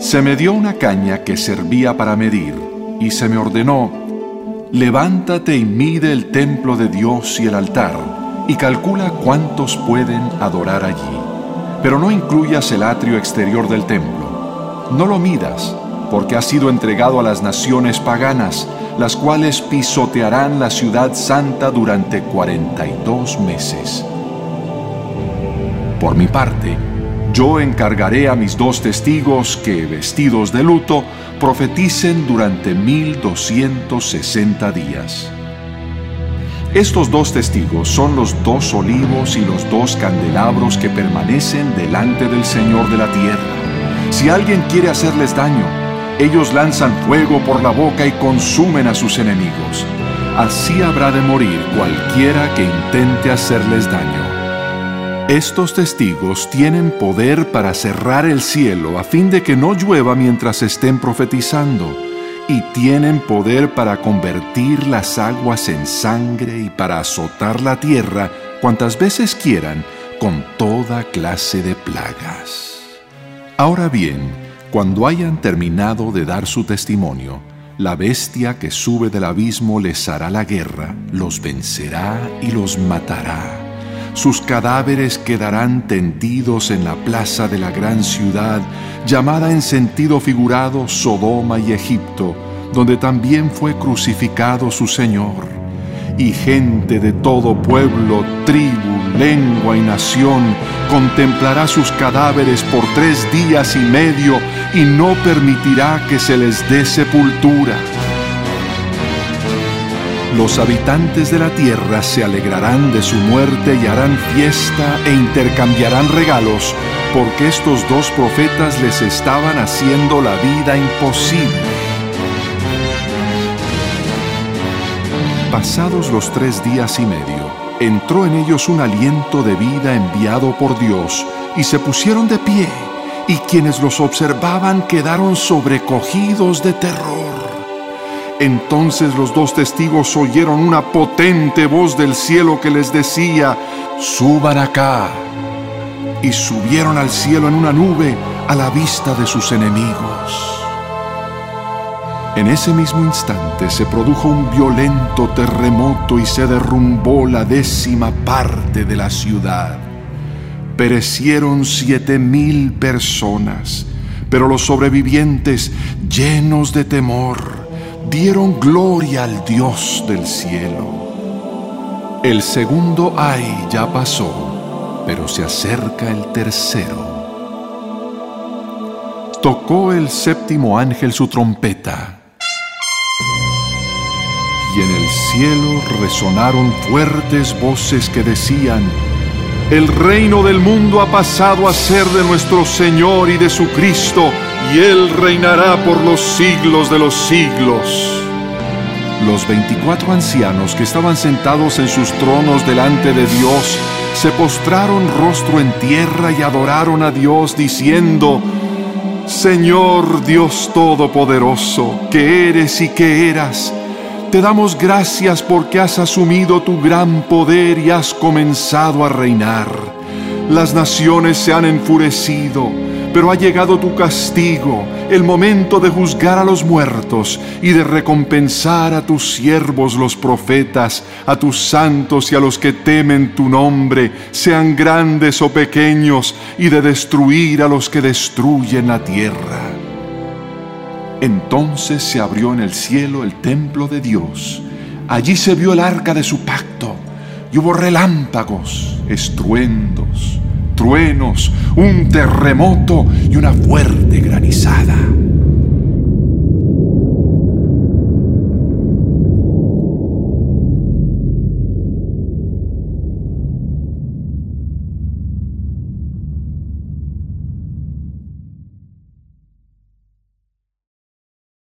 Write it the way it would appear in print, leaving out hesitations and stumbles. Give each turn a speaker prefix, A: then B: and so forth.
A: Se me dio una caña que servía para medir, y se me ordenó: levántate y mide el templo de Dios y el altar, y calcula cuántos pueden adorar allí. Pero no incluyas el atrio exterior del templo. No lo midas, porque ha sido entregado a las naciones paganas, las cuales pisotearán la ciudad santa durante 42 meses. Por mi parte, yo encargaré a mis 2 testigos que, vestidos de luto, profeticen durante 1260 días. Estos 2 testigos son los 2 olivos y los 2 candelabros que permanecen delante del Señor de la tierra. Si alguien quiere hacerles daño, ellos lanzan fuego por la boca y consumen a sus enemigos. Así habrá de morir cualquiera que intente hacerles daño. Estos testigos tienen poder para cerrar el cielo a fin de que no llueva mientras estén profetizando, y tienen poder para convertir las aguas en sangre y para azotar la tierra cuantas veces quieran con toda clase de plagas. Ahora bien, cuando hayan terminado de dar su testimonio, la bestia que sube del abismo les hará la guerra, los vencerá y los matará. Sus cadáveres quedarán tendidos en la plaza de la gran ciudad, llamada en sentido figurado Sodoma y Egipto, donde también fue crucificado su Señor. Y gente de todo pueblo, tribu, lengua y nación contemplará sus cadáveres por 3 días y medio y no permitirá que se les dé sepultura. Los habitantes de la tierra se alegrarán de su muerte y harán fiesta e intercambiarán regalos, porque estos 2 profetas les estaban haciendo la vida imposible. Pasados los 3 días y medio, entró en ellos un aliento de vida enviado por Dios, y se pusieron de pie, y quienes los observaban quedaron sobrecogidos de terror. Entonces los 2 testigos oyeron una potente voz del cielo que les decía: «Suban acá». Y subieron al cielo en una nube a la vista de sus enemigos. En ese mismo instante se produjo un violento terremoto y se derrumbó la 10ª parte de la ciudad. Perecieron 7,000 personas, pero los sobrevivientes, llenos de temor, dieron gloria al Dios del cielo. El segundo ay ya pasó, pero se acerca el tercero. Tocó el 7º ángel su trompeta, y en el cielo resonaron fuertes voces que decían: «El reino del mundo ha pasado a ser de nuestro Señor y de su Cristo, y Él reinará por los siglos de los siglos». Los 24 ancianos que estaban sentados en sus tronos delante de Dios se postraron rostro en tierra y adoraron a Dios diciendo: «Señor Dios Todopoderoso, que eres y que eras, te damos gracias porque has asumido tu gran poder y has comenzado a reinar. Las naciones se han enfurecido, pero ha llegado tu castigo, el momento de juzgar a los muertos y de recompensar a tus siervos los profetas, a tus santos y a los que temen tu nombre, sean grandes o pequeños, y de destruir a los que destruyen la tierra». Entonces se abrió en el cielo el templo de Dios. Allí se vio el arca de su pacto, y hubo relámpagos, estruendos, truenos, un terremoto y una fuerte granizada.